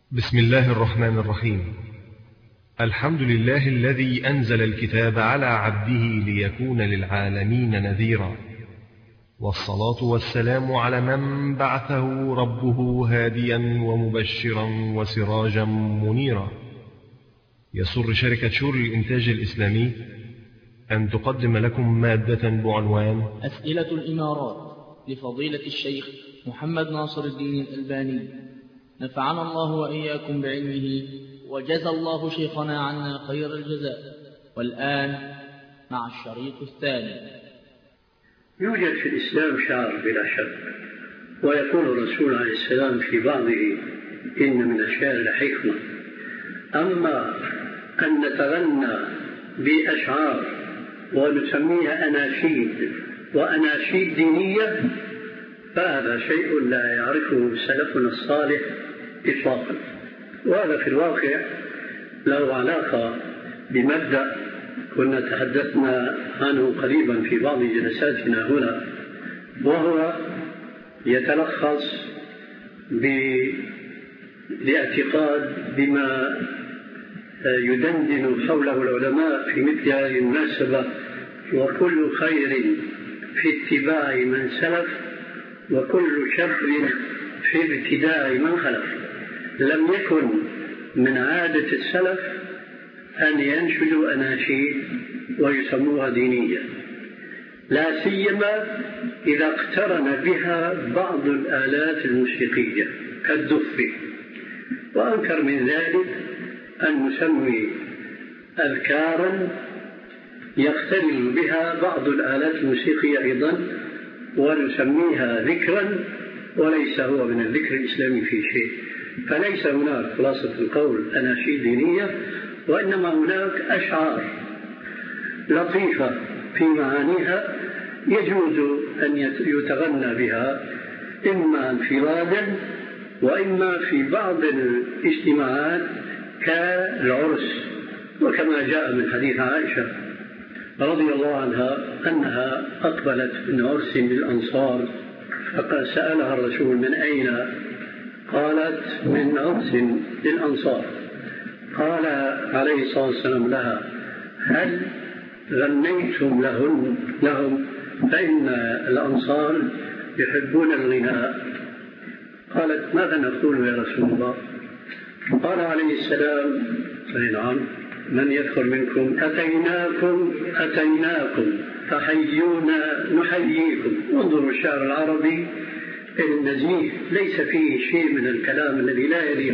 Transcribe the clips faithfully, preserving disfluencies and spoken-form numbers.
بسم الله الرحمن الرحيم. الحمد لله الذي أنزل الكتاب على عبده ليكون للعالمين نذيرا، والصلاة والسلام على من بعثه ربه هاديا ومبشرا وسراجا منيرا. يسر شركة شور الإنتاج الإسلامي أن تقدم لكم مادة بعنوان أسئلة الإمارات لفضيلة الشيخ محمد ناصر الدين الألباني، نفعنا الله وإياكم بعلمه وجزى الله شيخنا عنا خير الجزاء. والآن مع الشريط الثاني. يوجد في الإسلام شعر بلا شك، ويقول الرسول عليه السلام في بعضه: إن من الشعر لحكمة. أما أن نتغنى بأشعار ونسميها أناشيد وأناشيد دينية فهذا شيء لا يعرفه سلفنا الصالح إطلاقا، وهذا في الواقع له علاقة بمبدأ كنا تحدثنا عنه قريبا في بعض جلساتنا هنا، وهو يتلخص بالاعتقاد بما يدندن حوله العلماء في مثل هذه المناسبة: وكل خير في اتباع من سلف، وكل شر في ابتداع من خلف. لم يكن من عادة السلف أن ينشدوا أناشيد ويسموها دينية، لا سيما إذا اقترن بها بعض الآلات الموسيقية كالدف. وأنكر من ذلك أن نسمي أذكارا يقترن بها بعض الآلات الموسيقية أيضا ونسميها ذكرا، وليس هو من الذكر الإسلامي في شيء. فليس هناك خلاصة القول أناشيد دينية، وإنما هناك أشعار لطيفة في معانيها يجوز أن يتغنى بها إما انفرادا وإما في بعض الاجتماعات كالعرس، وكما جاء من حديث عائشة رضي الله عنها أنها أقبلت من عرس للأنصار فقال سألها الرسول: من أين؟ قالت: من عرس للأنصار. قال عليه الصلاة والسلام لها: هل غنيتم لهم, لهم فإن الأنصار يحبون الغناء؟ قالت: ماذا نقول يا رسول الله؟ قال عليه السلام: نعم، من يذكر منكم أتيناكم أتيناكم فحيونا نحييكم. انظروا الشعر العربي النزيه ليس فيه شيء من الكلام الذي لا يليق.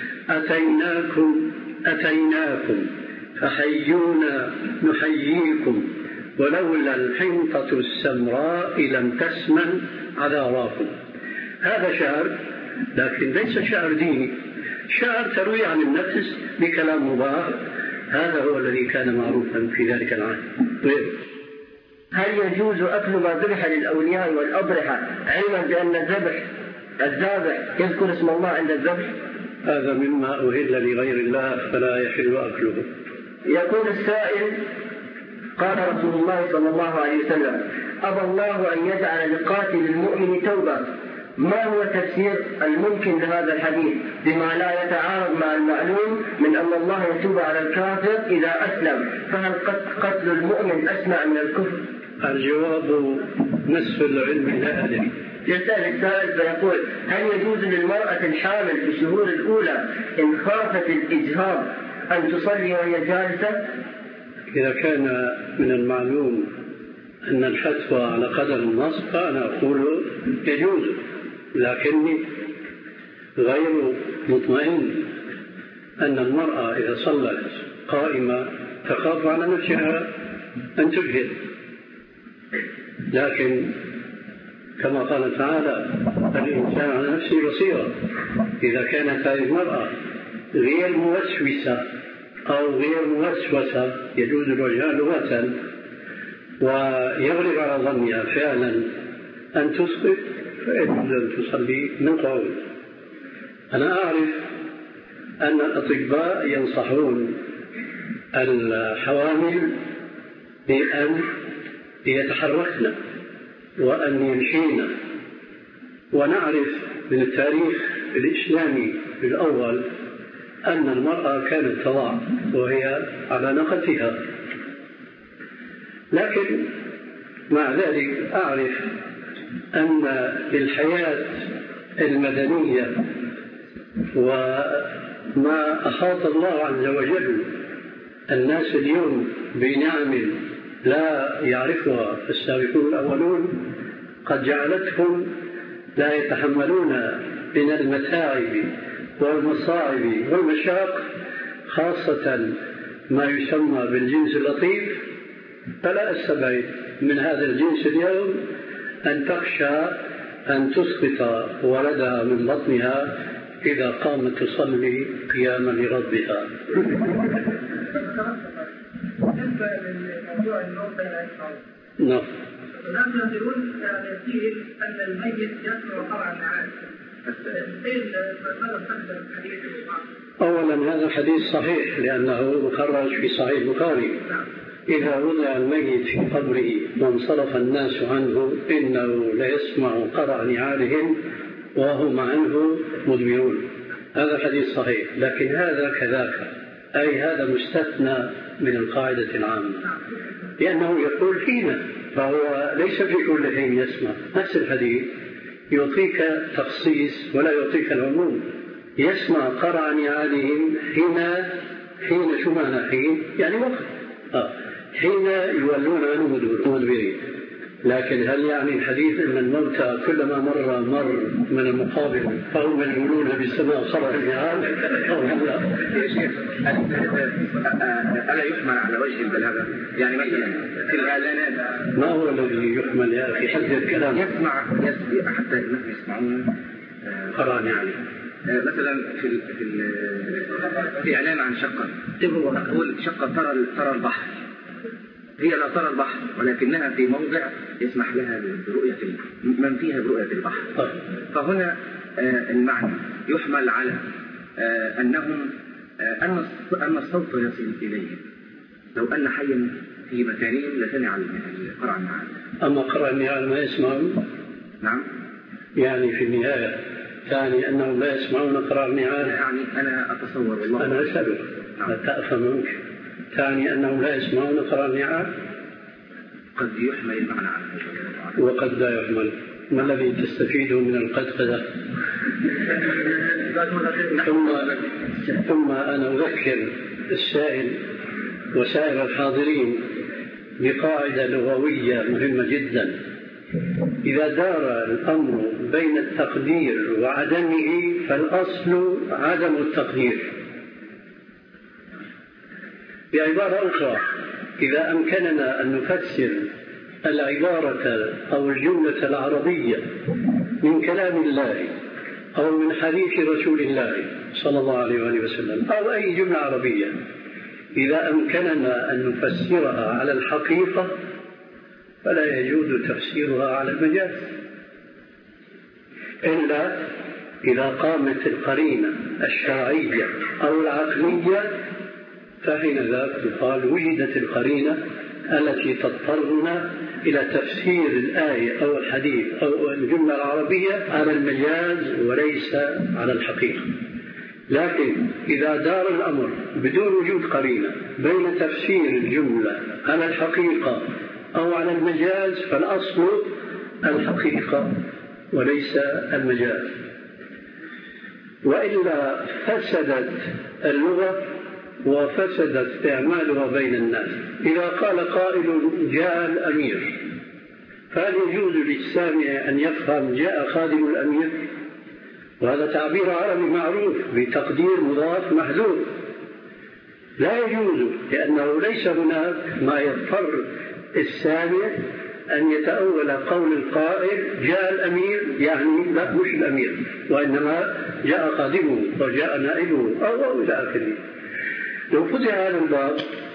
أتيناكم أتيناكم فحيونا نحييكم، ولولا الحنطة السمراء لم تسمن عذاراكم. هذا شعر، لكن ليس شعر ديني، شعر تروي عن النفس بكلام مباح. هذا هو الذي كان معروفا في ذلك العهد. هل يجوز أكل ما ذبح للأولياء والأضرحة علما بأن الذبح الذابح يذكر اسم الله عند الذبح؟ هذا مما أهل لغير الله فلا يحل أكله. يقول السائل: قال رسول الله صلى الله عليه وسلم: أبى الله أن يجعل لقاتل المؤمن توبة. ما هو تفسير الممكن لهذا الحديث بما لا يتعارض مع المعلوم من أن الله يتوب على الكافر إذا أسلم؟ فهل قتل المؤمن أسمع من الكفر؟ الجواب نصف العلم لا أدري. يسأل السائل فيقول: هل يجوز للمرأة الحامل في الشهور الأولى إن خافت الإجهاض أن تصلي وهي جالسة؟ إذا كان من المعلوم أن الفتوى على قدر النص فأنا أقول يجوز، لكني غير مطمئن أن المرأة إذا صلت قائمة تخاف على نفسها أن تجهد. لكن كما قال تعالى: الإنسان على نفسه بصيرة. إذا كانت هذه المرأة غير موسوسة أو غير موسوسة يجوز الوجهان لغة، ويغلب على ظنها فعلا أن تسقط، فيجوز أن تصلي من قول. أنا أعرف أن الأطباء ينصحون الحوامل بأن يتحركن وأن يمشين، ونعرف من التاريخ الإسلامي الأول أن المرأة كانت تضع وهي على ناقتها، لكن مع ذلك أعرف أن للحياة المدنية وما أحاط الله عز وجل الناس اليوم بنعم لا يعرفها السابقون الأولون قد جعلتهم لا يتحملون من المتاعب والمصاعب والمشاق، خاصة ما يسمى بالجنس اللطيف. فلا أستبعد من هذا الجنس اليوم أن تخشى أن تسقط ولدها من بطنها إذا قامت تصلي قياما لربها. بالنسبة لموضوع النوم بين الأشخاص، نعم. الناس يقولون يقول أن الميت يسمع قرع النعال. أولا هذا حديث صحيح لأنه مخرج في صحيح البخاري. إذا وضع الميت في قبره وانصرف الناس عنه إنه ليسمع قرع نعالهم وهم عنه مدبرون. هذا حديث صحيح، لكن هذا كذاك، أي هذا مستثنى من القاعدة العامة، لأنه يقول حين، فهو ليس في كل حين يسمع. نفس الحديث يعطيك تخصيص ولا يعطيك العموم. يسمع قرع نعالهم حين حين شو معنى حين؟ يعني وقت آه. حين يولون عنه مدبرين. لكن هل يعني الحديث أن الموتى كلما مر مر من المقابر فهم يقولون بسماء قرع النعال؟ يا شيخ ألا يحمل على وجه البلاغة؟ يعني مثلا في الإعلانات ما هو الذي يحمل يا أخي؟ حد الكلام يسمع يسمع حتى الناس يسمعون قرع نعال. مثلا في ال في ال في إعلان عن شقة تقول شقة ترى ترى البحر، هي لا ترى البحر ولكنها في موضع يسمح لها برؤية من فيها برؤية البحر. فهنا المعنى يحمل على أنهم أن أن الصوت يصل إليهم، لو أن حيا في مكانهم لسمع القرع النعال. أما قرع النعال ما يسمعون؟ نعم. يعني في النهاية ثاني أنهم لا يسمعون قرع النعال. يعني أنا أتصور والله أنا أسألك لا تأفهم منك. ثاني أنهم لا يسمعون قرع النعال. قد يحمل المعنى على وقد لا يحمل. ما الذي تستفيده من القدقدة؟ ثم ثم أنا أذكر السائل وسائر الحاضرين بقاعدة لغوية مهمة جدا. إذا دار الأمر بين التقدير وعدمه فالأصل عدم التقدير. بعبارة أخرى، إذا أمكننا أن نفسر العبارة أو الجملة العربية من كلام الله أو من حديث رسول الله صلى الله عليه وآله وسلم أو أي جملة عربية، إذا أمكننا أن نفسرها على الحقيقة فلا يجوز تفسيرها على المجاز، إلا إذا قامت القرينة الشرعية أو العقلية، فحين ذاك يقال وجدت القرينة التي تضطرنا إلى تفسير الآية أو الحديث أو الجملة العربية على المجاز وليس على الحقيقة. لكن إذا دار الأمر بدون وجود قرينة بين تفسير الجملة على الحقيقة أو على المجاز فالأصل الحقيقة وليس المجاز، وإلا فسدت اللغة وفسد استعمالها بين الناس. إذا قال قائل جاء الأمير، فهل يجوز للسامع أن يفهم جاء خادم الأمير؟ وهذا تعبير عربي معروف بتقدير مضاف محذوف. لا يجوز، لأنه ليس هناك ما يضطر السامع أن يتأول قول القائل جاء الأمير، يعني لا مش الأمير، وإنما جاء خادمه وجاء نائبه أو أو إلى آخره. لو فتح هذا الباب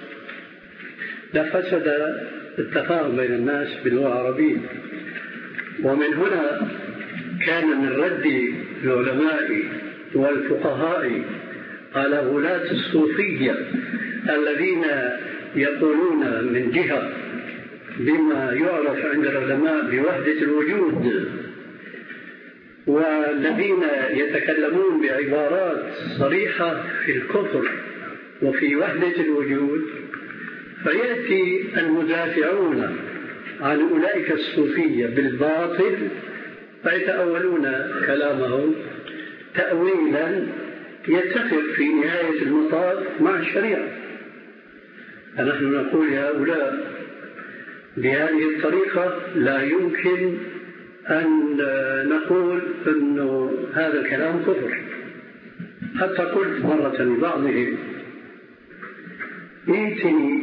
لفسد التفاهم بين الناس باللغة العربية. ومن هنا كان من رد العلماء والفقهاء على غلاة الصوفية الذين يقولون من جهة بما يعرف عند العلماء بوحدة الوجود والذين يتكلمون بعبارات صريحة في الكفر وفي وحدة الوجود، فيأتي المدافعون عن أولئك الصوفية بالباطل فيتأولون كلامهم تأويلا يتفق في نهاية المطاف مع الشريعة. فنحن نقول لهؤلاء بهذه الطريقة لا يمكن أن نقول أن هذا الكلام كفر. حتى قلت مرة لبعضهم ائتني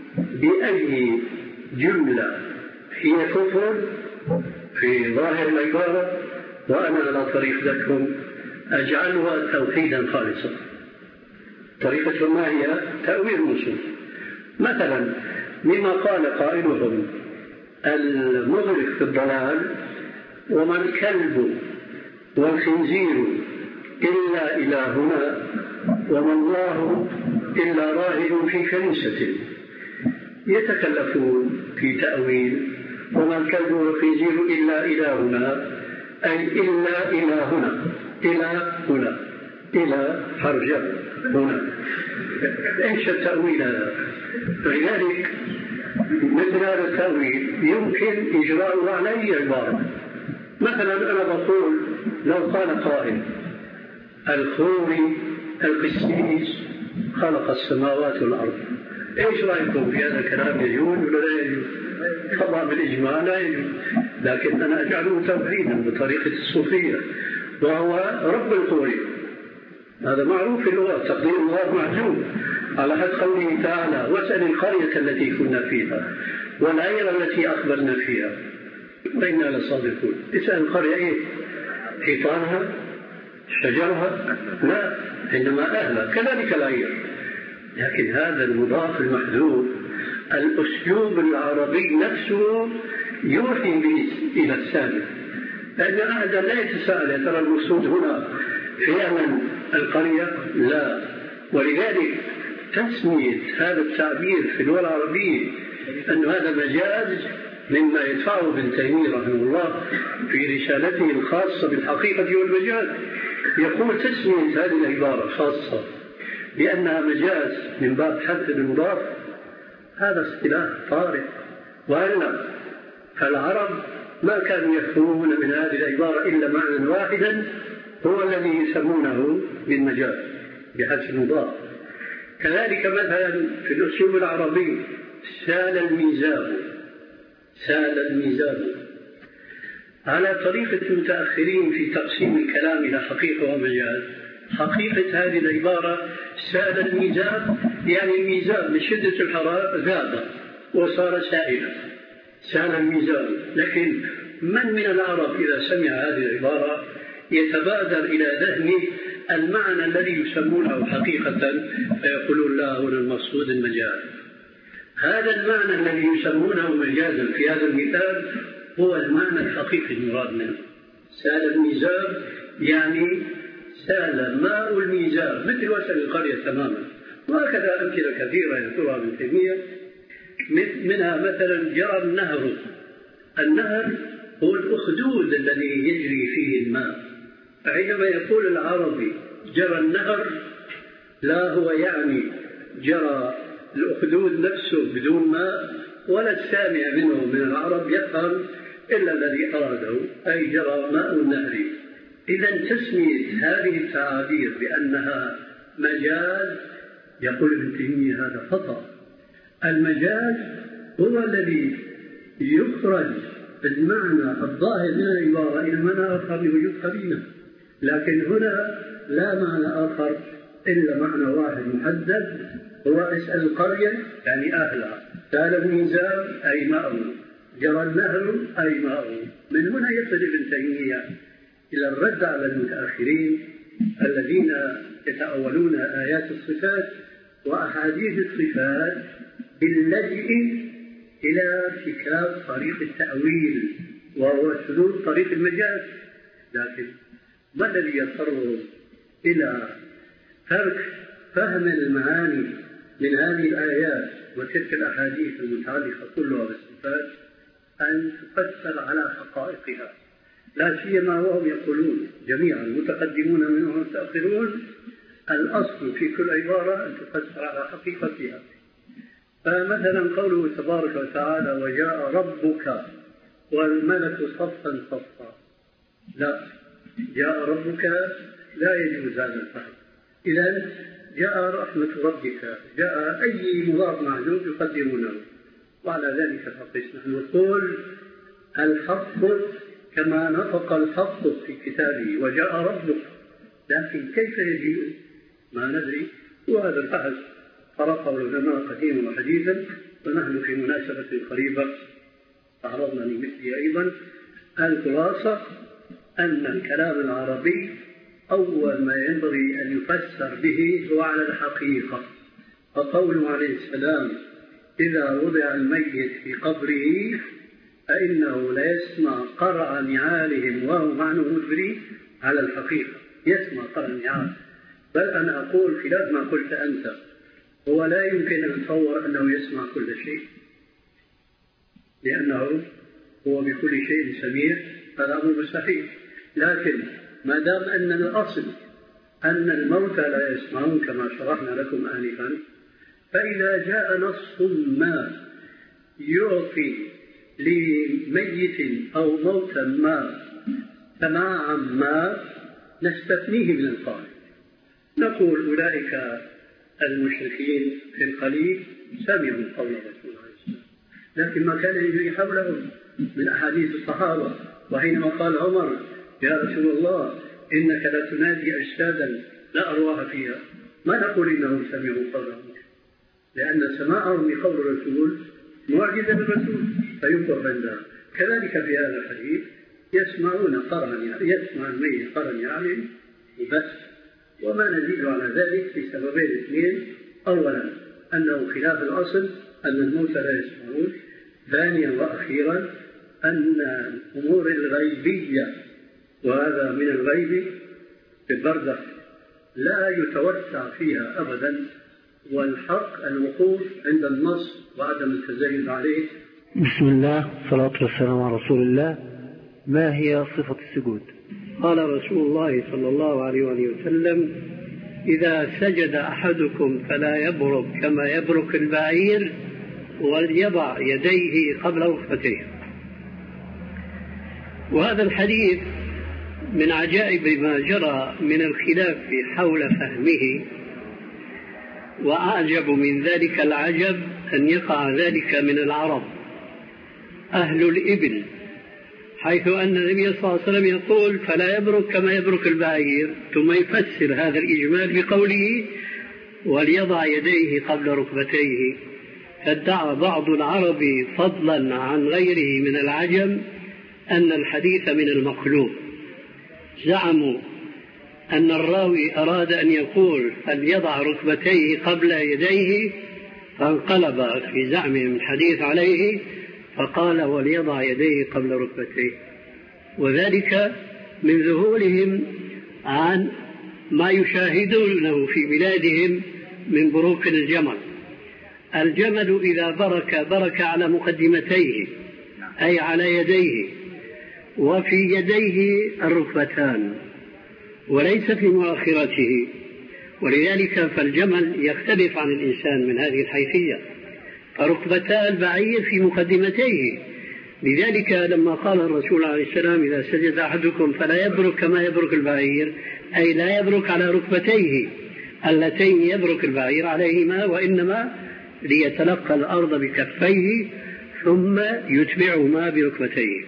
بأي جملة هي كفر في ظاهر العبارة وأنا على طريقتكم أجعلها توحيدا خالصا. طريقة ما هي تأويل النصوص. مثلا مما قال قائلهم المغرق في الضلال وما الكلب والخنزير إلا إلهنا وما الله إلا راهب في كنيسة، يتكلفون في تأويل وما الكلب والخنزير إلا إلهنا أي إلا إلهنا إلى هنا إلى حرجة هنا. إيش التأويل هذا؟ فلذلك مثل هذا التأويل يمكن إجراءه على أي عبارة. مثلا أنا بقول لو قال قائل الخوري القسيس خلق السماوات والأرض، إيش رأيكم في هذا الكلام؟ يجوز ولا لا يجوز؟ طبعا بالإجماع لا يجوز، لكن أنا أجعله توحيدا بطريقة الصوفية، وهو رب الخوري. هذا معروف في اللغة، تقدير الله معجوب على حد قوله تعالى واسأل القرية التي كنا فيها والعير التي أخبرنا فيها وإنا لصادقون. اسأل القرية إيه؟ حيطانها؟ شجرها؟ لا، إنما أهلها. كذلك العير. لكن هذا المضاف المحذوف الأسلوب العربي نفسه يوحي به إلى السابق، لأن أحدا لا يتساءل يا ترى المقصود هنا فعلا القرية؟ لا. ولذلك تسمية هذا التعبير في اللغة العربية أن هذا مجاز مما يدفعه ابن تيمية رحمه الله في رسالته الخاصة بالحقيقة والمجاز. يقول تسمية هذه العبارة خاصة لأنها مجاز من باب حذف المضاف هذا اصطلاح طارئ، وإلا فالعرب ما كانوا يفهمون من هذه العبارة إلا معنى واحدا هو الذي يسمونه بالمجاز بحذف المضاف. كذلك مثلا في الأسلوب العربي سال الميزاب، سال الميزاب على طريقة المتأخرين في تقسيم الكلام إلى حقيقة ومجاز. حقيقة هذه العبارة سال الميزاب يعني الميزاب من شدة الحرارة ذاب وصار سائلا، سال الميزاب. لكن من من العرب إذا سمع هذه العبارة يتبادر إلى ذهنه المعنى الذي يسمونه حقيقة فيقولون لا هنا المقصود المجاز. هذا المعنى الذي يسمونه مجازا في هذا المثال هو المعنى الحقيقي المراد منه. سال الميزاب يعني سال ماء الميزاب مثل وسل القرية تماما. وهكذا أمثلة كثيرة يذكرها ابن تيمية، منها مثلا جرى النهر. النهر هو الأخدود الذي يجري فيه الماء. فعندما يقول العربي جرى النهر لا هو يعني جرى الأخدود نفسه بدون ماء، ولا السامع منه من العرب يفهم إلا الذي أراده أي جرى ماء النهر. إذا تسمية هذه التعابير بأنها مجاز يقول ابن تيمية هذا خطأ. المجاز هو الذي يخرج المعنى الظاهر من العبارة إلى معنى آخر بوجود قرينة، لكن هنا لا معنى آخر إلا معنى واحد محدد هو اسأل القرية يعني أهلها، سال الميزاب أي ماء، جرى النهر أي ماء. من هنا يصل ابن تيمية إلى الرد على المتأخرين الذين يتأولون آيات الصفات وأحاديث الصفات باللجئ إلى ارتكاب طريق التأويل وهو سلوك طريق المجاز. لكن ما الذي يضطر إلى ترك فهم المعاني من هذه الآيات وتلك الأحاديث المتعلقة كلها بالصفات أن تفسر على حقائقها، لا سيما وهم يقولون جميعا المتقدمون منهم والمتأخرون الأصل في كل عبارة أن تفسر على حقيقتها. فمثلا قوله تبارك وتعالى وجاء ربك والملك صفا صفا، لا، جاء ربك لا يجوز هذا الفهم. إذن جاء رحمة ربك، جاء أي مضاف معدود يقدرونه، وعلى ذلك فقس. نحن نقول الحق كما نطق الحق في كتابه وجاء ربك، لكن كيف يجيء ما ندري، وهذا البحث طرقه العلماء قديما وحديثا، ونحن في مناسبة قريبة تعرضنا لمثله أيضا. الخلاصة أن الكلام العربي أول ما ينبغي أن يفسر به هو على الحقيقة. فقوله عليه السلام إذا وضع الميت في قبره فإنه لا يسمع قرع نعالهم وهم عنه مدبرين، على الحقيقة يسمع قرع النعال. بل أنا أقول خلاف ما قلت أنت، هو لا يمكن أن نتصور أنه يسمع كل شيء، لأنه هو بكل شيء سميع، هذا أمر مستحيل. لكن ما دام أن الأصل أن الموتى لا يسمعون كما شرحنا لكم آنفا، فإذا جاء نص ما يعطي لميت أو موتى ما سماعا ما نستثنيه من القائل، نقول أولئك المشركين في القليل سمعوا قول رسول الله صلى الله عليه وسلم، لكن ما كان يجري حولهم من أحاديث الصحابة. وحينما قال عمر يا رسول الله إنك لا تنادي أجسادا لا أرواح فيها، ما نقول إنهم سمعوا قولهم، لأن سماعهم لقول الرسول معجزة بالرسول فينكر عندها. كذلك في هذا الحديث يسمعون قرعا، يسمع الميت قرعا يعني بس، وما نزيد على ذلك في سببين اثنين: أولا أنه خلاف الأصل أن الموتى لا يسمعون، ثانيا وأخيرا أن الأمور الغيبية، وهذا من الغيب في البرزخ، لا يتوسع فيها أبدا، والحق الوقوف عند النص وعدم التزايد عليه. بسم الله والصلاة والسلام على رسول الله. ما هي صفة السجود؟ قال رسول الله صلى الله عليه وسلم إذا سجد أحدكم فلا يبرك كما يبرك البعير وليضع يديه قبل ركبتيه. وهذا الحديث من عجائب ما جرى من الخلاف حول فهمه، وأعجب من ذلك العجب أن يقع ذلك من العرب أهل الإبل، حيث أن النبي صلى الله عليه وسلم يقول فلا يبرك كما يبرك البعير، ثم يفسر هذا الإجمال بقوله وليضع يديه قبل ركبتيه. فادعى بعض العرب فضلا عن غيره من العجم أن الحديث من المخلوق، زعموا أن الراوي أراد أن يقول فليضع ركبتيه قبل يديه، فانقلب في زعمهم الحديث عليه فقال وليضع يديه قبل ركبتيه، وذلك من ذهولهم عن ما يشاهدونه في بلادهم من بروك الجمل. الجمل إذا برك برك على مقدمتيه أي على يديه، وفي يديه الركبتان وليس في مؤخرته، ولذلك فالجمل يختلف عن الإنسان من هذه الحيثية، فركبتا البعير في مقدمتيه. لذلك لما قال الرسول عليه السلام إذا سجد أحدكم فلا يبرك كما يبرك البعير، أي لا يبرك على ركبتيه اللتين يبرك البعير عليهما، وإنما ليتلقى الأرض بكفيه ثم يتبعهما بركبتيه.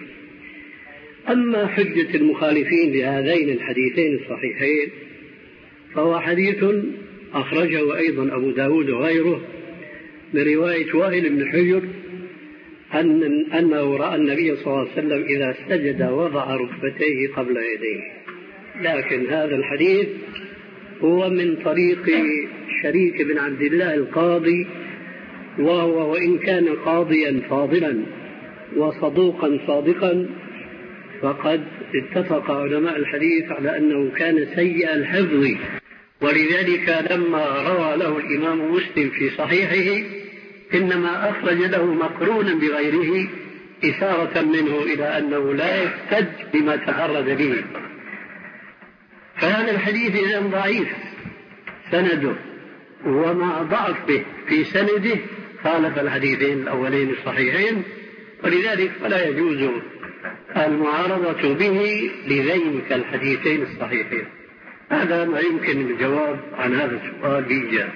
أما حجة المخالفين لهذين الحديثين الصحيحين فهو حديث أخرجه أيضا أبو داود وغيره من رواية وائل بن حجر أن أنه رأى النبي صلى الله عليه وسلم إذا سجد وضع ركبتيه قبل يديه، لكن هذا الحديث هو من طريق شريك بن عبد الله القاضي، وهو وإن كان قاضيا فاضلا وصدوقا صادقا فقد اتفق علماء الحديث على أنه كان سيء الحفظ، ولذلك لما روى له الإمام مسلم في صحيحه إنما أخرج له مقرونا بغيره إثارة منه إلى أنه لا يفتد بما تفرد به. فهذا الحديث إذا ضعيف سنده، ومع ضعفه في سنده خالف الحديثين الأولين الصحيحين، ولذلك فلا يجوز المعارضة به لذينك الحديثين الصحيحين. هذا ما يمكن الجواب عن هذا السؤال بإيجاب.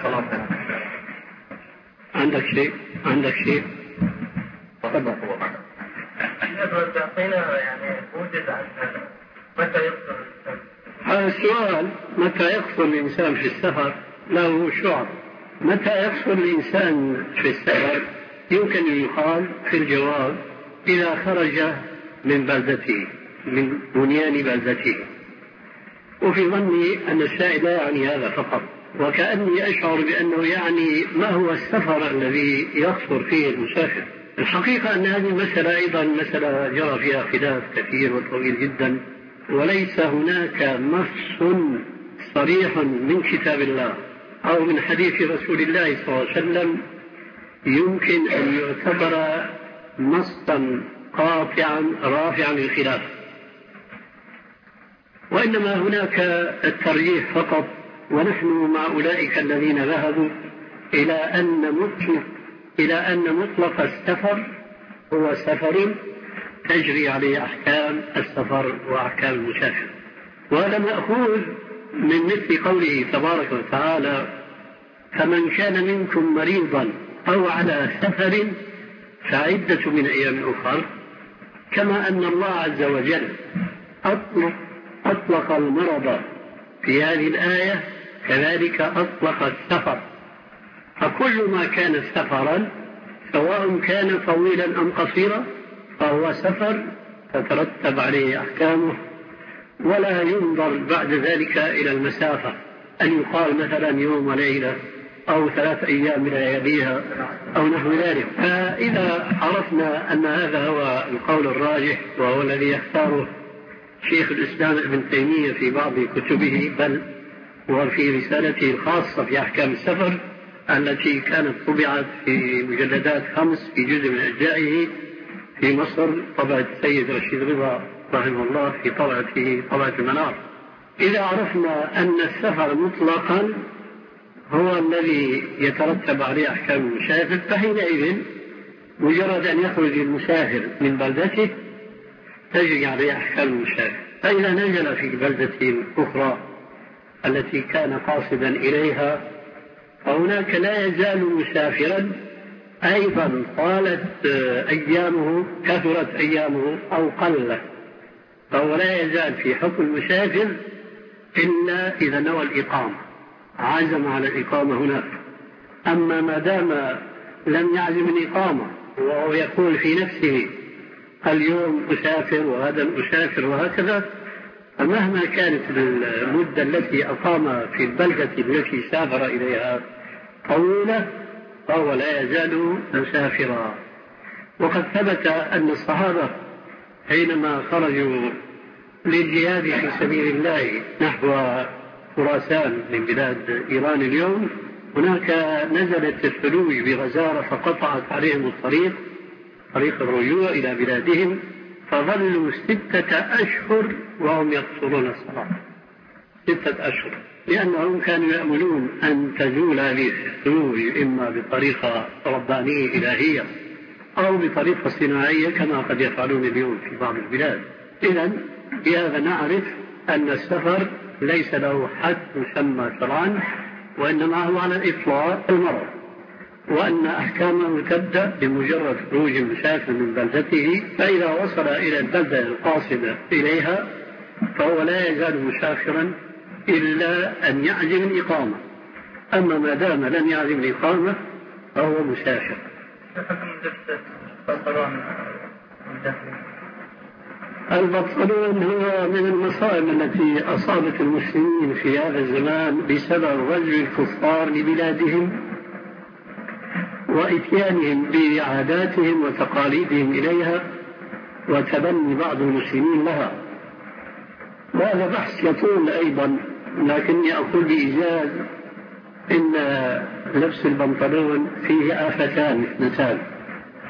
عندك شيء؟ عندك شيء؟ تفضل. يعني وجد عن متى يقصر الإنسان؟ هذا السؤال متى يقصر الإنسان في السفر له شعر. متى يقصر الإنسان في السفر يمكن أن يقال في الجواب إذا خرج من بلدته، من بنيان بلدته. وفي ظني أن السائل لا يعني هذا فقط، وكأني أشعر بأنه يعني ما هو السفر الذي يقصر فيه المسافر. الحقيقة أن هذه المسألة أيضا مسألة جرى فيها خلاف كثير وطويل جدا، وليس هناك نص صريح من كتاب الله أو من حديث رسول الله صلى الله عليه وسلم يمكن أن يعتبر نصا قاطعا رافعا للخلاف، وإنما هناك الترجيح فقط. ونحن مع أولئك الذين ذهبوا إلى أن مطلق إلى أن مطلق السفر هو سفر تجري عليه أحكام السفر وأحكام المسافر، وهذا مأخوذ من مثل قوله تبارك وتعالى: فمن كان منكم مريضا أو على سفر فعدة من أيام أخر. كما أن الله عز وجل أطلق, أطلق المرض في هذه الآية، كذلك أطلق السفر. فكل ما كان سفرا سواء كان طويلا أم قصيرا فهو سفر تترتب عليه أحكامه، ولا ينظر بعد ذلك إلى المسافة أن يقال مثلا يوم وليلة أو ثلاث أيام لياليها أو نحو ذلك. فإذا عرفنا أن هذا هو القول الراجح وهو الذي يختاره شيخ الإسلام ابن تيمية في بعض كتبه، بل وفي رسالته الخاصة في أحكام السفر التي كانت طبعت في مجلدات خمس في جزء من أجزائه في مصر، طبعة السيد رشيد رضا رحمه الله في طبعته طبعة المنار. إذا عرفنا أن السفر مطلقا هو الذي يترتب عليه أحكام المسافر، فحينئذ مجرد أن يخرج المسافر من بلدته تجري عليه أحكام المسافر. فإذا نزل في بلدة أخرى التي كان قاصدا إليها فهناك لا يزال مسافرا أيضا، طالت أيامه كثرت أيامه أو قلت، فهو لا يزال في حكم المسافر إلا إذا نوى الإقامة، عزم على الإقامة هناك. أما ما دام لم يعزم الإقامة وهو يقول في نفسه اليوم أسافر وغدا أسافر وهكذا، فمهما كانت المدة التي أقام في البلدة التي سافر إليها طويلة فهو لا يزال مسافرا. وقد ثبت أن الصحابة حينما خرجوا للجهاد في سبيل الله نحو خراسان من بلاد إيران اليوم، هناك نزلت الثلوج بغزارة فقطعت عليهم الطريق طريق الرجوع إلى بلادهم، فظلوا ستة أشهر وهم يقصرون الصلاة. ستة أشهر، لأنهم كانوا يأملون أن تزول هذه الثلوج إما بطريقة ربانية إلهية أو بطريقة صناعية كما قد يفعلون اليوم في بعض البلاد. إذن بهذا نعرف أن السفر ليس له حد يسمى شرعا، وإنما هو على الإطلاق المرض، وأن أحكامه تبدأ بمجرد خروج المسافر من بلدته، فإذا وصل إلى البلدة القاصدة إليها فهو لا يزال مسافرا إلا أن يعزم الإقامة. أما ما دام لم يعزم الإقامة فهو مسافر. البطلون هو من المصائب التي أصابت المسلمين في هذا الزمان بسبب غزو الكفار لبلادهم وإتيانهم بعاداتهم وتقاليدهم إليها وتبني بعض المسلمين لها. وهذا بحث يطول أيضا، لكني أقول بإيجاز إن لبس البنطلون فيه آفتان اثنتان.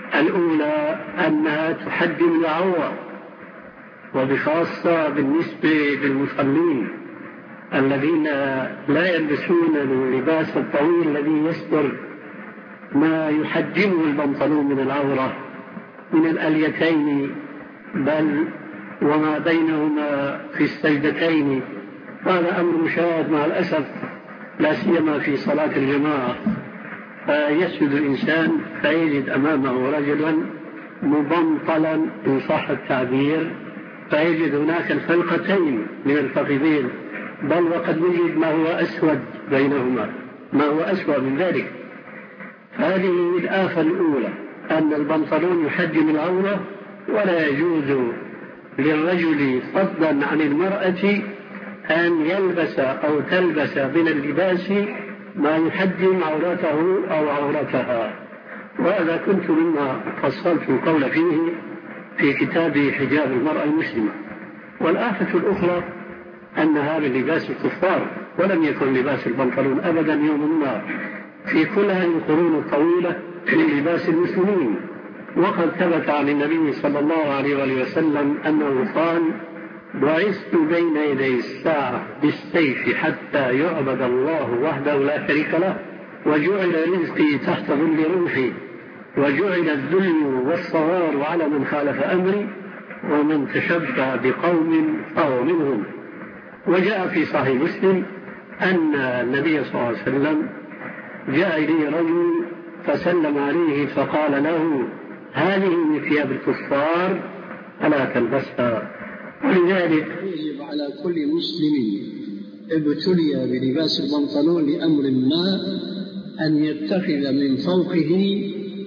الأولى أنها تحجم العورة، وبخاصة بالنسبة للمصلين الذين لا يلبسون اللباس الطويل الذي يستر ما يحجمه البنطلون من العورة من الأليتين بل وما بينهما في السجدتين. هذا أمر مشاهد مع الأسف لا سيما في صلاة الجماعة، فيسجد الإنسان فيجد أمامه رجلا مبنطلا إن صح التعبير، فيجد هناك الفلقتين من الفخذين، بل وقد يجد ما هو أسود بينهما، ما هو أسود من ذلك. هذه الآفة الأولى، أن البنطلون يحجم العورة، ولا يجوز للرجل فضلا عن المرأة أن يلبس أو تلبس من اللباس ما يحجم عورته أو عورتها. وهذا كنت مما فصلت القول فيه في كتاب حجاب المرأة المسلمة. والآفة الأخرى أنها من لباس الكفار، ولم يكن لباس البنطلون أبدا يوم ما في كل هذه القرون الطويلة من لباس المسلمين. وقد ثبت عن النبي صلى الله عليه وآله وسلم أنه قال: بعثت بين يدي الساعة بالسيف حتى يعبد الله وحده لا شريك له، وجعل رزقي تحت ظل روحي، وجعل الذل والصغار على من خالف أمري، ومن تشبه بقوم فهو منهم. وجاء في صحيح مسلم أن النبي صلى الله عليه وسلم جاء إليه رجل فسلم عليه فقال له: هذه من ثياب الكفار ألا تلبسها. ولذلك يجب على كل مسلم ابتلي بلباس البنطلون لأمر ما أن يتخذ من فوقه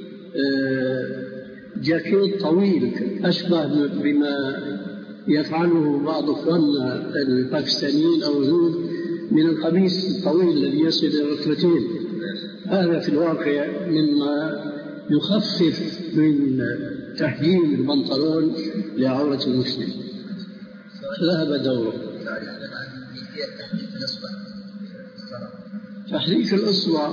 جاكيت طويل أشبه بما يفعله بعض أخواننا الباكستانيين أو الهنود من القميص الطويل الذي يصل إلى الركبتين. هذا في الواقع مما يخفف من تحجيم البنطلون لعورة المسلم. ذهب دوره. تحريك الأصبع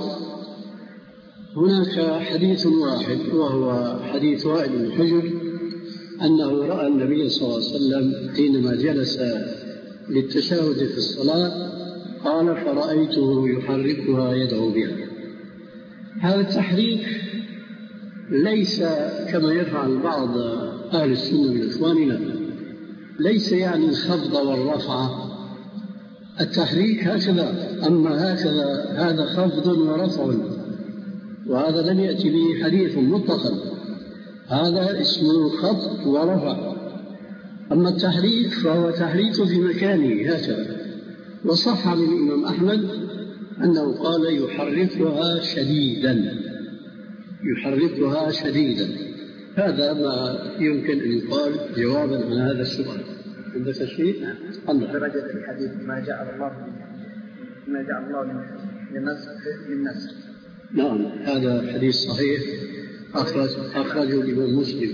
هناك حديث واحد، وهو حديث وائل بن حجر أنه رأى النبي صلى الله عليه وسلم حينما جلس للتشهد في الصلاة قال: فرأيته يحركها يدعو بها. هذا التحريك ليس كما يفعل بعض أهل السنة من إخواننا، ليس يعني الخفض والرفع. التحريك هكذا، أما هكذا هذا خفض ورفع، وهذا لم يأتي به حديث مطلقا، هذا اسمه خفض ورفع. أما التحريك فهو تحريك في مكانه هكذا. وصح عن الإمام أحمد أنه قال: يحركها شديدا، يحركها شديدا. هذا ما يمكن أن يقال جوابا عن هذا السؤال. عندك شيء؟ الله درجة الحديث ما جعل الله ما جعل الله للناس. نعم، هذا حديث صحيح أخرج أخرجه الإمام مسلم.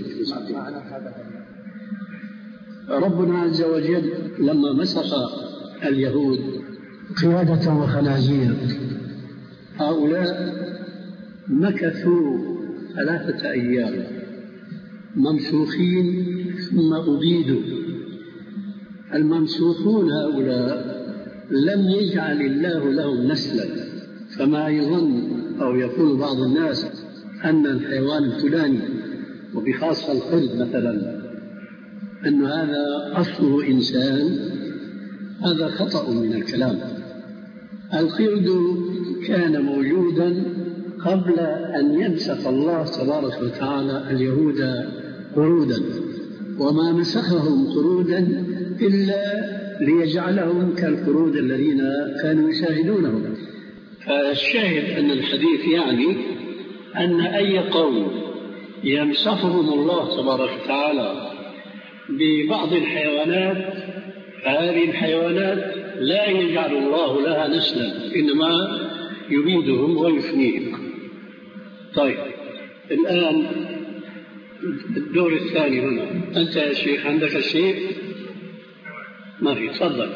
ربنا عز وجل لما مسخ اليهود قيادة وخنازير، هؤلاء مكثوا ثلاثة أيام ممسوخين ثم أبيدوا. الممسوخون هؤلاء لم يجعل الله لهم نسلا، فما يظن أو يقول بعض الناس أن الحيوان الفلاني وبخاصة القرد مثلا أن هذا أصله إنسان، هذا خطأ من الكلام. القرد كان موجودا قبل أن يمسخ الله تبارك وتعالى اليهود قرودا، وما مسخهم قرودا إلا ليجعلهم كالقرود الذين كانوا يشاهدونهم. فالشاهد أن الحديث يعني أن أي قوم يمسخهم الله تبارك وتعالى ببعض الحيوانات، فهذه الحيوانات لا يجعل الله لها نسلا، إنما يبيدهم ويفنيهم. طيب، الآن الدور الثاني هنا. أنت يا شيخ عندك شيء؟ ما في، تفضل.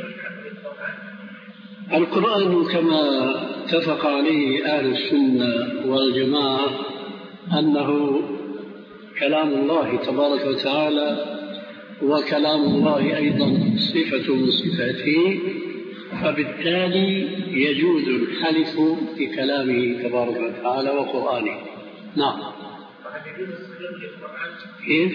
القرآن كما اتفق عليه أهل السنة والجماعة أنه كلام الله تبارك وتعالى وكلام الله أيضا صفة من صفاته، فبالتالي يجوز الحلف بكلامه تبارك وتعالى وقرآنه. نعم. كيف؟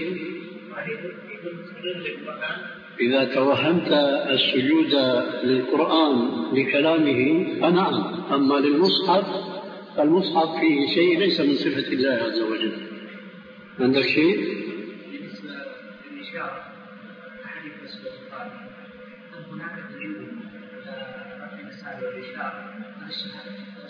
إذا توهمت السجود للقرآن لكلامه فنعم، أما للمصحف فالمصحف فيه شيء ليس من صفة الله عز وجل. عندك شيء؟ بالنسبة للإشارة أحد يفسر القرآن، هل هناك دليل على رفع الإسهال والإشارة؟ هل الشهادة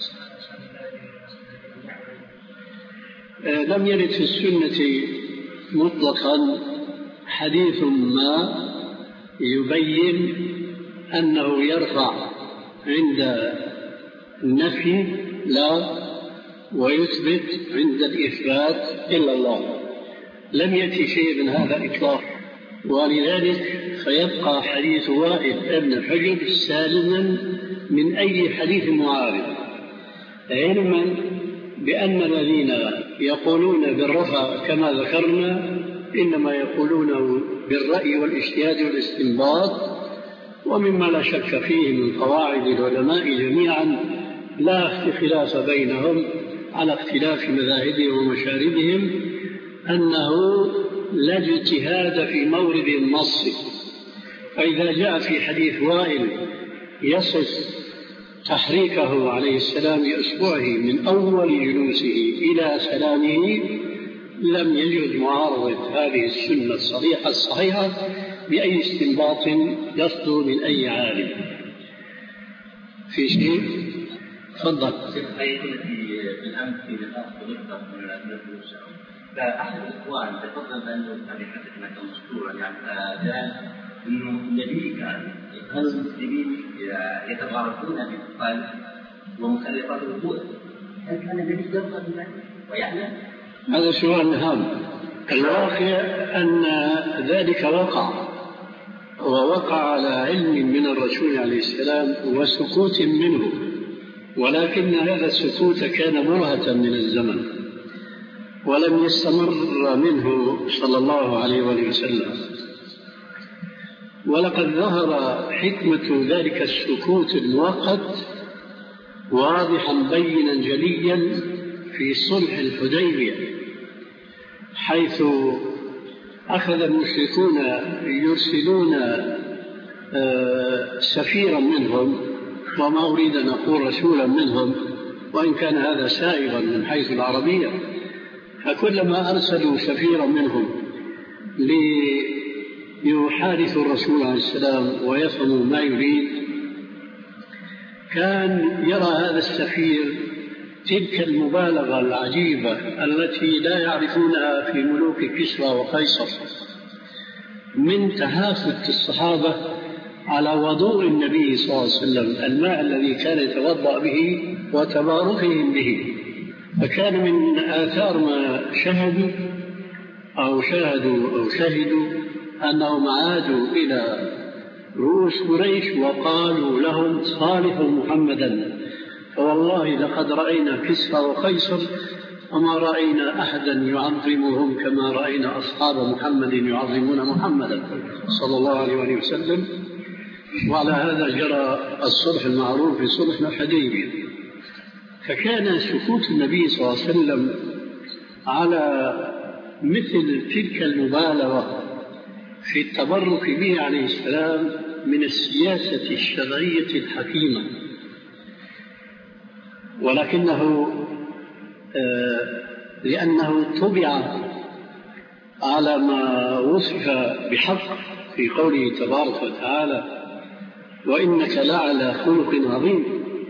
لم يرد في السنة مطلقا حديث ما يبين أنه يرفع عند النفي لا ويثبت عند الإثبات إلا الله، لم يأتي شيء من هذا إطلاق، ولذلك فيبقى حديث وائل ابن حجر سالما من أي حديث معارض، علما بأن الذين يقولون بالرفع كما ذكرنا إنما يقولونه بالرأي والاجتهاد والاستنباط، ومما لا شك فيه من قواعد العلماء جميعا لا اختلاف بينهم على اختلاف مذاهبهم ومشاربهم أنه لا اجتهاد في مورد النص. فإذا جاء في حديث وائل يصف تحريكه عليه السلام بأسبوعه من أول جلوسه إلى سلامه، لم يجد معارضة هذه السنة الصريحة الصحيحة بأي استنباط يصدر من أي عالم. في شيء؟ تفضل. الآية التي بالأمس في لقاء طريقة من الأسئلة فأحد الإخوان تفضل بأنه هذه حدث ما كان مشهورا يعني قال إنه النبي كان كان المسلمين يتباركون بالقلب ومخلفات الوقوع، هل كان النبي يرضى بذلك ويعلم؟ هذا سؤال هام. الواقع أن ذلك وقع، ووقع على علم من الرسول عليه السلام وسكوت منه، ولكن هذا السكوت كان مرهة من الزمن ولم يستمر منه صلى الله عليه وسلم. ولقد ظهر حكمة ذلك السكوت المؤقت واضحا بينا جليا في صلح الحديبية، حيث أخذ المشركون يرسلون سفيرا منهم، وما أريد أن أقول رسولا منهم وإن كان هذا سائغا من حيث العربية، فكلما أرسلوا سفيرا منهم ليحادثوا الرسول عليه السلام ويفهموا ما يريد، كان يرى هذا السفير تلك المبالغة العجيبة التي لا يعرفونها في ملوك كسرى وقيصر من تهافت الصحابة على وضوء النبي صلى الله عليه وسلم، الماء الذي كان يتوضأ به وتباركهم به. فكان من آثار ما شهدوا أو شاهدوا أو شهدوا أنهم عادوا إلى رؤوس قريش وقالوا لهم صالحوا محمدا، فوالله لقد رأينا كسرى وقيصر وما رأينا أحدا يعظمهم كما رأينا أصحاب محمد يعظمون محمدا صلى الله عليه وسلم. وعلى هذا جرى الصلح المعروف في صلح الحديبية. فكان سكوت النبي صلى الله عليه وسلم على مثل تلك المبالغة في التبرك به عليه السلام من السياسة الشرعية الحكيمة، ولكنه لأنه طبع على ما وصف بحق في قوله تبارك وتعالى وإنك لعلى خلق عظيم،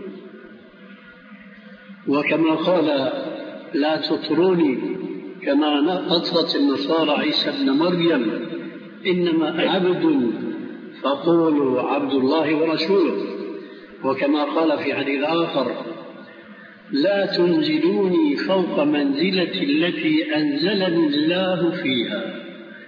وكما قال لا تطروني كما أطرت النصارى عيسى ابن مريم إنما عبد فقولوا عبد الله ورسوله، وكما قال في حديث آخر لا تنزلوني فوق منزلة التي أنزلني الله فيها.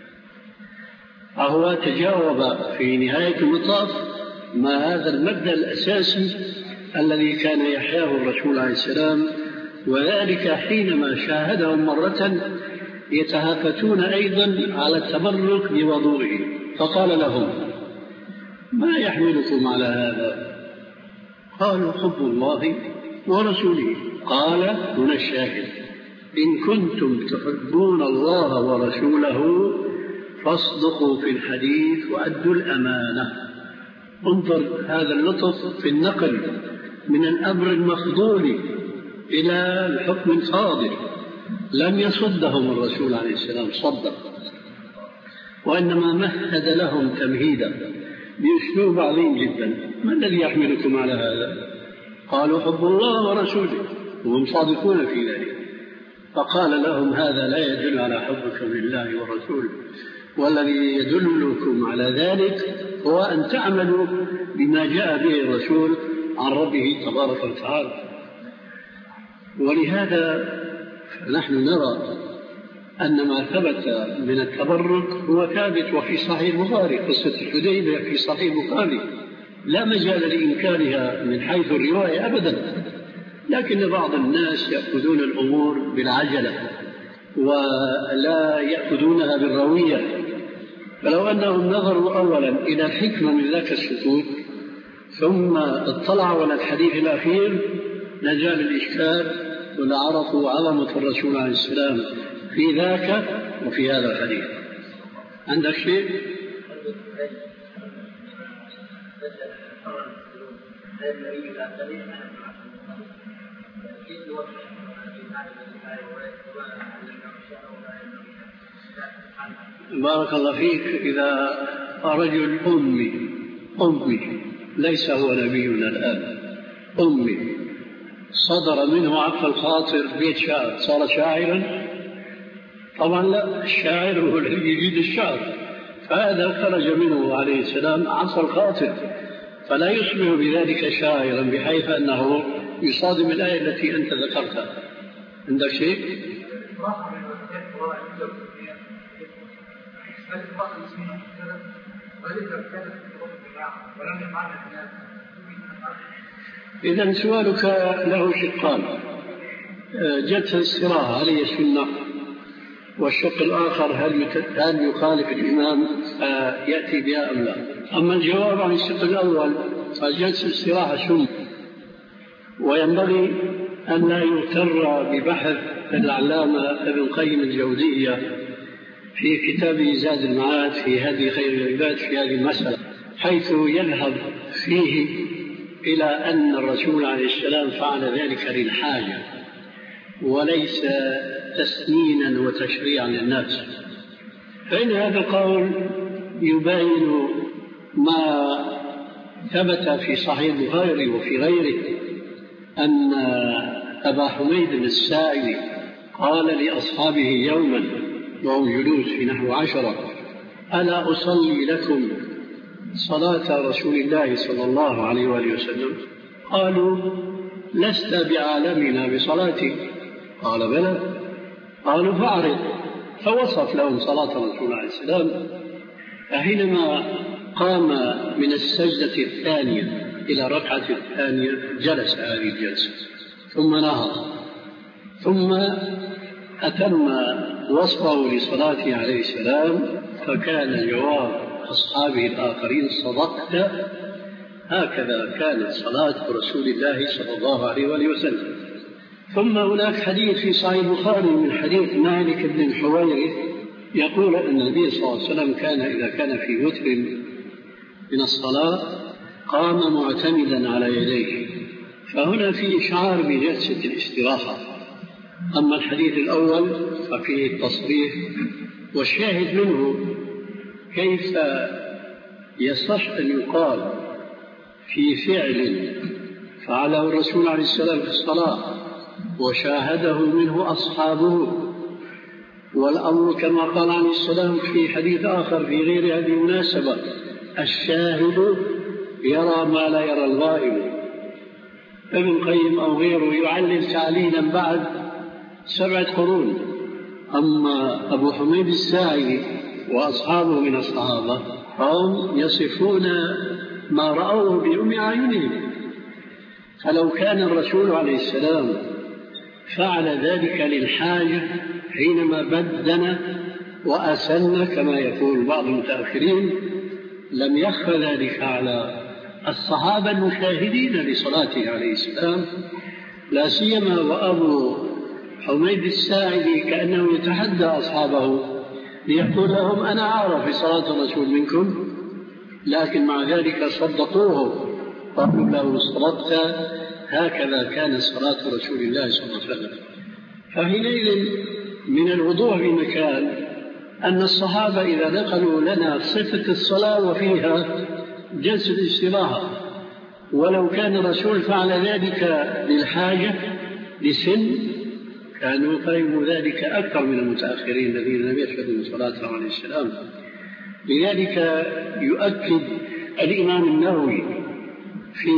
فهو تجاوب في نهاية المطاف ما هذا المبدأ الأساسي الذي كان يحياه الرسول عليه السلام، وذلك حينما شاهدهم مرة يتهافتون أيضا على التبرك بوضوئه، فقال لهم: ما يحملكم على هذا؟ قالوا: حب الله ورسوله. قال: هنا الشاهد: إن كنتم تحبون الله ورسوله فاصدقوا في الحديث وأدوا الأمانة. انظر هذا اللطف في النقل من الأمر المفضول إلى الحكم الصادر. لم يصدهم الرسول عليه السلام صدق، وإنما مهد لهم تمهيدا بأسلوب عظيم جدا. ما الذي يحملكم على هذا؟ قالوا: حب الله ورسوله، وهم صادقون في ذلك. فقال لهم: هذا لا يدل على حبكم لله ورسوله، والذي يدلكم على ذلك هو أن تعملوا بما جاء به الرسول عن ربه تبارك وتعالى. ولهذا نحن نرى أن ما ثبت من التبرك هو ثابت وفي صحيح البخاري. قصة الحديبية في صحيح البخاري لا مجال لإنكارها من حيث الرواية أبدا، لكن بعض الناس يأخذون الأمور بالعجلة ولا يأخذونها بالروية. فلو أنهم نظروا أولا إلى الحكمة من ذاك السكوت ثم اطلعوا على الحديث الأخير نزال الإشكال ولعرفوا عظمة الرسول عليه السلام في ذاك وفي هذا الحديث. عندك شيء؟ بارك الله فيك. إذا رجل أمي أمي ليس هو نبينا الآن، أمي صدر منه عفو الخاطر بيت شاعر صار شاعرا؟ طبعا لا، الشاعر هو الذي يجيد الشعر، فهذا خرج منه عليه السلام عفو الخاطر، فلا يصبح بذلك شاعرا بحيث أنه يصادم الآية التي أنت ذكرتها. عندك شيء؟ إذا سؤالك له شقان: جلسة الاستراحة هل هي سنة؟ والشق الآخر هل هل يخالف الإمام يأتي بها أم لا؟ أما الجواب عن الشق الأول فجلسة الاستراحة سنة، وينبغي أن لا يغتر ببحث العلامة ابن القيم الجوزية في كتابه زاد المعاد في هدي خير العباد في هذه المسألة، حيث يذهب فيه إلى أن الرسول عليه السلام فعل ذلك للحاجة وليس تسنينا وتشريعا للناس. فإن هذا القول يبين ما ثبت في صحيح البخاري وفي غيره أن أبا حميد السائلي قال لأصحابه يوما وهم جلوس في نحو عشرة: ألا أصلي لكم صلاة رسول الله صلى الله عليه وآله وسلم؟ قالوا: لست بعالمنا بصلاتي. قال: بلى. قالوا: فأعرض. فوصف لهم صلاة الرسول عليه السلام. فحينما قام من السجدة الثانية إلى ركعة الثانية جلس هذه الجلسة ثم نهض ثم أتم وصفه لصلاته عليه السلام، فكان جواب أصحابه الآخرين: صدقت، هكذا كانت صلاة رسول الله صلى الله عليه وآله وسلم. ثم هناك حديث في صحيح البخاري من حديث مالك بن الحويرث يقول أن النبي صلى الله عليه وسلم كان إذا كان في وتر من الصلاة قام معتمدا على يديه، فهنا في إشعار بجلسة الاستراحة. أما الحديث الأول ففيه التصريح، والشاهد منه كيف يصح أن يقال في فعل فعله الرسول عليه السلام في الصلاة وشاهده منه أصحابه، والأمر كما قال عليه السلام في حديث آخر في غير هذه المناسبة: الشاهد يرى ما لا يرى الغائب. ابن القيم أو غيره يعلل تعليلا بعد سبعة قرون. أما أبو حميد الساعدي وأصحابه من الصحابة هم يصفون ما رأوه بأم أعينهم. فلو كان الرسول عليه السلام فعل ذلك للحاجة حينما بدن وأسن كما يقول بعض المتأخرين لم يخف ذلك على الصحابة المشاهدين لصلاته عليه السلام، لا سيما وأبو حميد الساعدي كأنه يتحدى أصحابه ليقول لهم أنا أعرف صلاة الرسول منكم، لكن مع ذلك صدقوه قالوا له صدقت، هكذا كانت صلاة رسول الله صلى الله عليه وسلم. فحينئذ من الوضوح بمكان أن الصحابة إذا نقلوا لنا صفة الصلاة وفيها جلسة الاستراحة، ولو كان الرسول فعل ذلك للحاجة لسن كانوا فهموا ذلك أكثر من المتأخرين الذين لم يشهدوا صلاته عليه السلام. لذلك يؤكد الإمام النووي في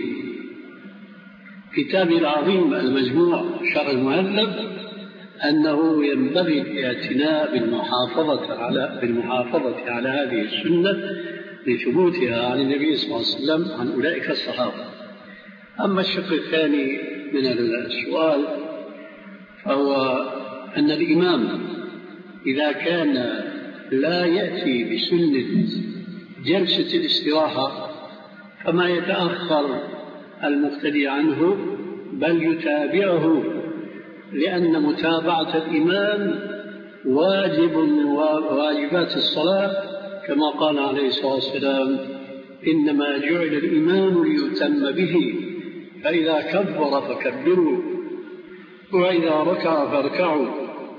كتابه العظيم المجموع شرح المهذب أنه ينبغي الاعتناء بالمحافظة على بالمحافظة على هذه السنة لثبوتها عن النبي صلى الله عليه وسلم عن أولئك الصحابة. أما الشق الثاني من السؤال فهو أن الإمام إذا كان لا يأتي بسنة جلسة الاستراحة فما يتأخر المقتدي عنه بل يتابعه، لأن متابعة الإمام واجب من واجبات الصلاة كما قال عليه الصلاة والسلام إنما جعل الإمام ليتم به، فإذا كبر فكبروا، وإذا ركع فاركعوا،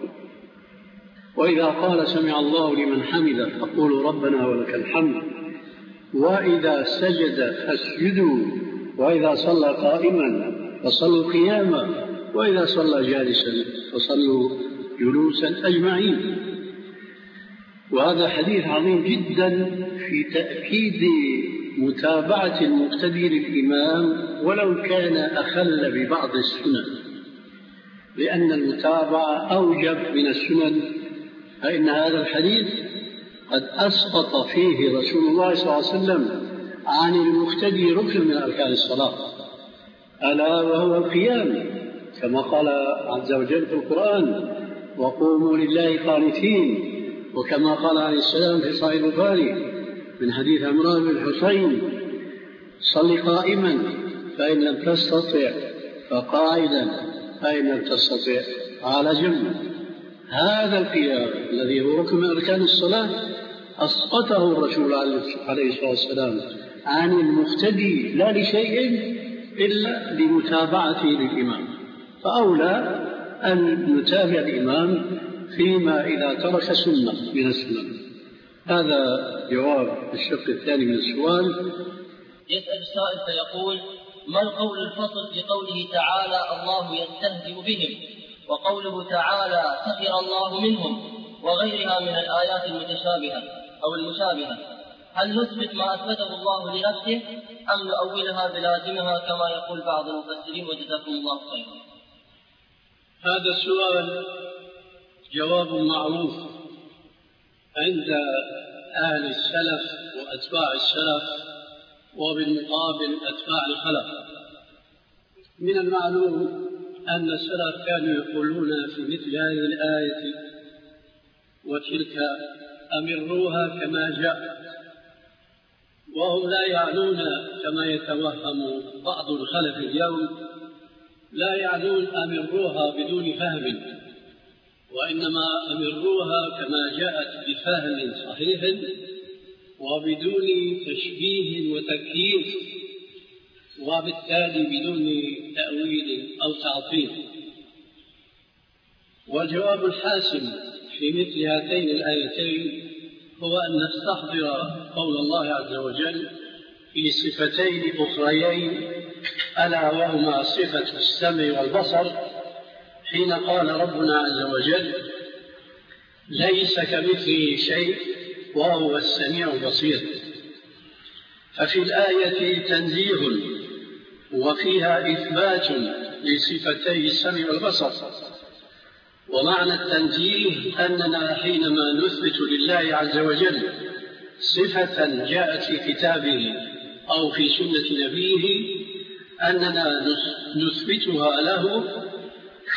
وإذا قال سمع الله لمن حمده فقولوا ربنا ولك الحمد، وإذا سجد فاسجدوا، وإذا صلى قائما فصلوا قياما، وإذا صلى جالسا فصلوا جلوسا أجمعين. وهذا حديث عظيم جدا في تأكيد متابعة المقتدي للإمام ولو كان أخل ببعض السنن، لأن المتابعة أوجب من السنن، فإن هذا الحديث قد أسقط فيه رسول الله صلى الله عليه وسلم عن المقتدي ركن من أركان الصلاة ألا وهو القيام، كما قال عز وجل في القرآن وقوموا لله قانتين، وكما قال عليه السلام في صحيح البخاري من حديث عمران بن الحصين صل قائما فإن لم تستطع فقاعدا فإن لم تستطع على جنب. هذا القيام الذي هو ركن من أركان الصلاة أسقطه الرسول عليه الصلاة والسلام عن المقتدي لا لشيء إلا لمتابعته للإمام، فأولى أن نتابع الإمام فيما إذا ترك سنة من السنن. هذا جواب الشق الثاني من السؤال. يسأل السائل فيقول ما القول الفصل في قوله تعالى الله يستهزئ بهم، وقوله تعالى سخر الله منهم، وغيرها من الآيات المتشابهة أو المشابهة، هل نثبت ما أثبته الله لنفسه أم نؤولها بلازمها كما يقول بعض المفسرين وجزاكم الله خيرا؟ هذا السؤال جواب معروف عند أهل السلف وأتباع السلف، وبالمقابل أتباع الخلف. من المعلوم أن السلف كانوا يقولون في مثل هذه الآية وتلك أمروها كما جاء، وهم لا يعنون كما يتوهم بعض الخلف اليوم، لا يعنون أمروها بدون فهم، وإنما أمروها كما جاءت بفهم صحيح وبدون تشبيه وتكييف، وبالتالي بدون تأويل أو تعطيل. والجواب الحاسم في مثل هاتين الآيتين هو أن نستحضر قول الله عز وجل في صفتين أخريين ألا وهما صفة السمع والبصر، حين قال ربنا عز وجل ليس كمثله شيء وهو السميع البصير. ففي الآية تنزيه وفيها إثبات لصفتي السمع والبصر. ومعنى التنزيه أننا حينما نثبت لله عز وجل صفة جاءت في كتابه أو في سنة نبيه أننا نثبتها له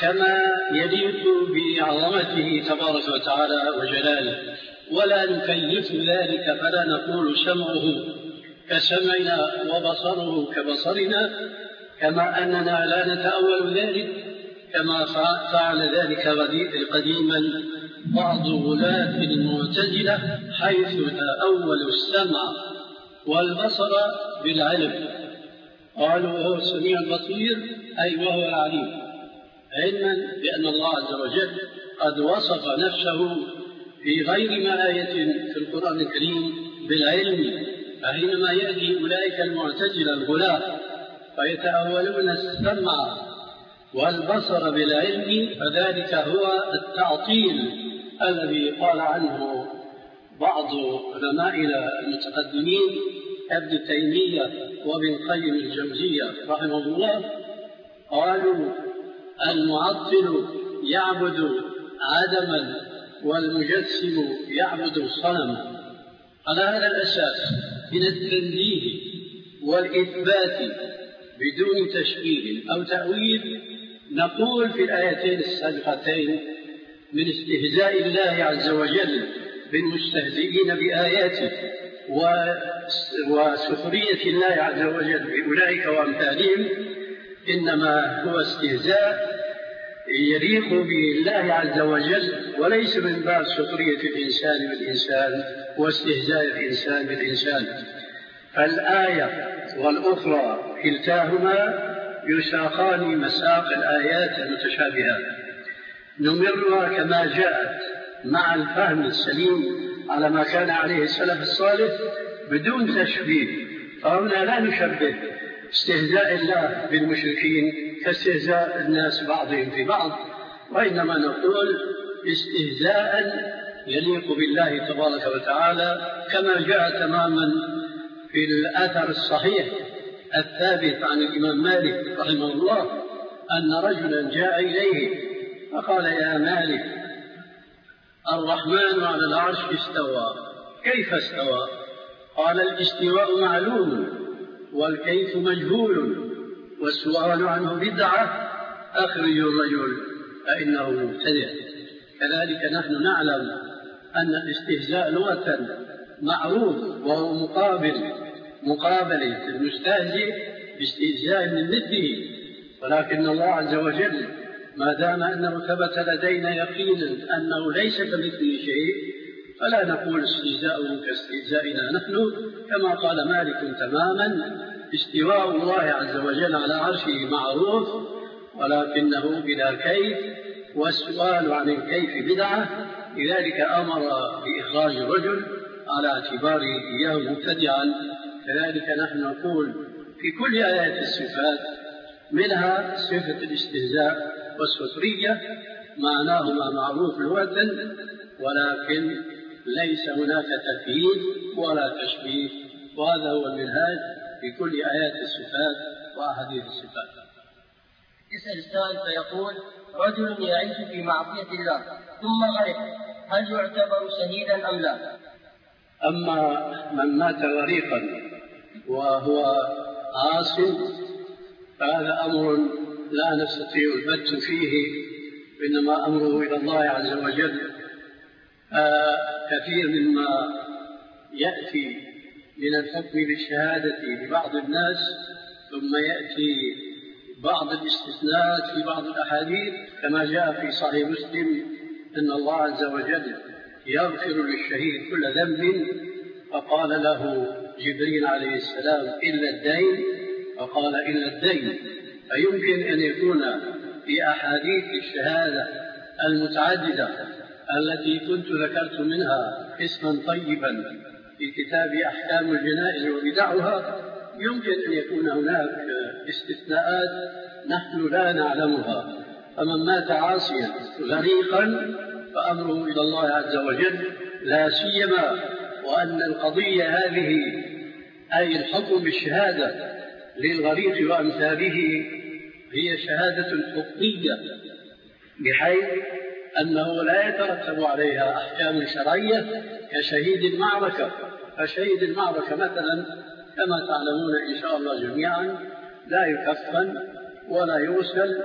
كما يليق بعظمته تبارك وتعالى وجلاله، ولا نكيف ذلك فلا نقول سمعه كسمعنا وبصره كبصرنا، كما أننا لا نتأول ذلك كما فعل ذلك قديما بعض غلاة المعتزلة، حيث تأولوا السمع والبصر بالعلم، قالوا وهو السميع البصير أي وهو العليم، علما بأن الله عز وجل قد وصف نفسه في غير ما آية في القرآن الكريم بالعلم. فحينما يأتي أولئك المعتزلة الغلاة فيتأولون السمع والبصر بالعلم، فذلك هو التعطيل الذي قال عنه بعض علمائنا المتقدمين كابن تيمية وابن قيم الجوزية رحمه الله، قالوا المعطل يعبد عدما والمجسم يعبد الصنم. على هذا الأساس من التنزيه والإثبات بدون تشبيه أو تأويل نقول في الآيتين السابقتين من استهزاء الله عز وجل بالمستهزئين بآياته وسخرية الله عز وجل بأولئك وأمثالهم إنما هو استهزاء يليق بالله عز وجل، وليس من باب سخرية الإنسان بالإنسان واستهزاء الإنسان بالإنسان. فالآية والأخرى كلتاهما يساقان مساق الآيات المتشابهات، نمرها كما جاءت مع الفهم السليم على ما كان عليه السلف الصالح بدون تشبيه. فهنا لا نشبه استهزاء الله بالمشركين كاستهزاء الناس بعضهم في بعض، وإنما نقول استهزاء يليق بالله تبارك وتعالى، كما جاء تماما في الأثر الصحيح الثابت عن الإمام مالك رحمه الله أن رجلا جاء إليه فقال يا مالك الرحمن على العرش استوى، كيف استوى؟ قال الاستواء معلوم والكيف مجهول والسؤال عنه بدعة، أخرج الرجل فإنه مبتدع. كذلك نحن نعلم أن الاستهزاء لغة معروف وهو مقابل مقابلة المستهزئ باستهزاء من مثله، ولكن الله عز وجل ما دام أنه ثبت لدينا يقينا أنه ليس كمثله شيء فلا نقول استهزاؤه كاستهزائنا نحن، كما قال مالك تماما استواء الله عز وجل على عرشه معروف ولكنه بلا كيف، والسؤال عن الكيف بدعة، لذلك أمر بإخراج الرجل على اعتباره إياه مبتدعا. كذلك نحن نقول في كل آيات الصفات منها صفة الاستهزاء والسخرية معناهما معروف لغة، ولكن ليس هناك تكييف ولا تشبيه، وهذا هو المنهاج في كل آيات الصفات وأحاديث الصفات. يسأل السائل فيقول رجل يعيش في معصية الله ثم غرق، هل يعتبر شهيدا أم لا؟ أما من مات غريقا وهو عاص فهذا أمر لا نستطيع البت فيه، إنما أمره إلى الله عز وجل. آه كثير مما يأتي من الحكم بالشهادة لبعض الناس ثم يأتي بعض الاستثناءات في بعض الأحاديث كما جاء في صحيح مسلم أن الله عز وجل يغفر للشهيد كل ذنب، فقال له جبريل عليه السلام إلا الدين، فقال إلا الدين. فيمكن أن يكون في أحاديث الشهادة المتعددة التي كنت ذكرت منها اسما طيبا في كتاب أحكام الجنائز وبدعها، يمكن أن يكون هناك استثناءات نحن لا نعلمها. فمن مات عاصيا غريقا فأمره إلى الله عز وجل، لا سيما وأن القضية هذه أي الحكم بالشهادة للغريق وأمثاله هي شهادة حقيقية، بحيث أنه لا يترتب عليها أحكام شرعية كشهيد المعركة. فشهيد المعركة مثلا كما تعلمون إن شاء الله جميعا لا يكفن ولا يغسل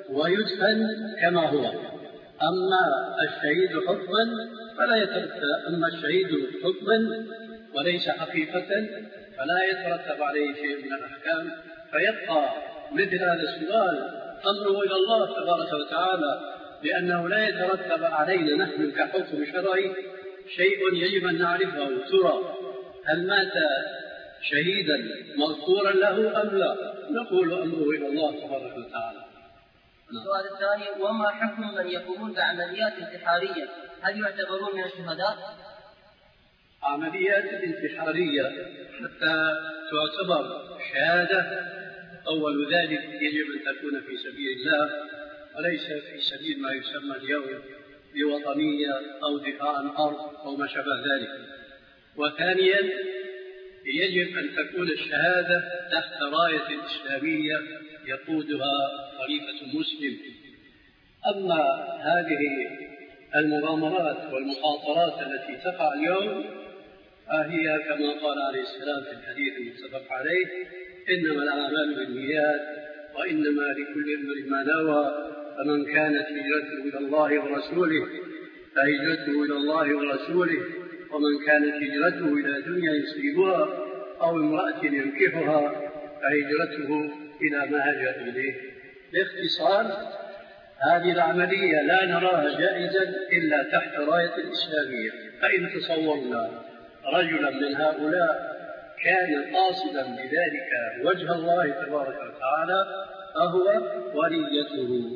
ويدفن كما هو. أما الشهيد حكما فلا يترتب أما الشهيد حكما وليس حقيقة فلا يترتب عليه شيء من الأحكام، فيبقى مثل هذا السؤال أمره إلى الله تبارك وتعالى، لأنه لا يترتب علينا نحن كحكم شرعي شيء يجب أن نعرفه. ترى هل مات شهيدا مغفورا له أم لا؟ نقول أمره إلى الله تبارك وتعالى. السؤال الثاني: وما حكم من يقومون بعمليات انتحارية؟ هل يعتبرون من الشهداء؟ عمليات انتحارية حتى تعتبر شهادة أول ذلك يجب أن تكون في سبيل الله وليس في سبيل ما يسمى اليوم بوطنية أو دفاع عن أرض أو ما شابه ذلك. وثانيا يجب أن تكون الشهادة تحت راية إسلامية يقودها خليفة مسلم. أما هذه المغامرات والمخاطرات التي تقع اليوم فهي كما قال عليه السلام في الحديث المتفق عليه: إنما الأعمال بالنيات وإنما لكل امرئ ما نوى، فمن كانت هجرته إلى الله ورسوله فهجرته إلى الله ورسوله، ومن كانت هجرته إلى دنيا يصيبها أو امرأة ينكحها فهجرته إلى ما هاجر إليه. باختصار هذه العملية لا نراها جائزا إلا تحت راية الإسلامية. فإن تصورنا رجلا من هؤلاء كان قاصدا بذلك وجه الله تبارك وتعالى فهو وليته.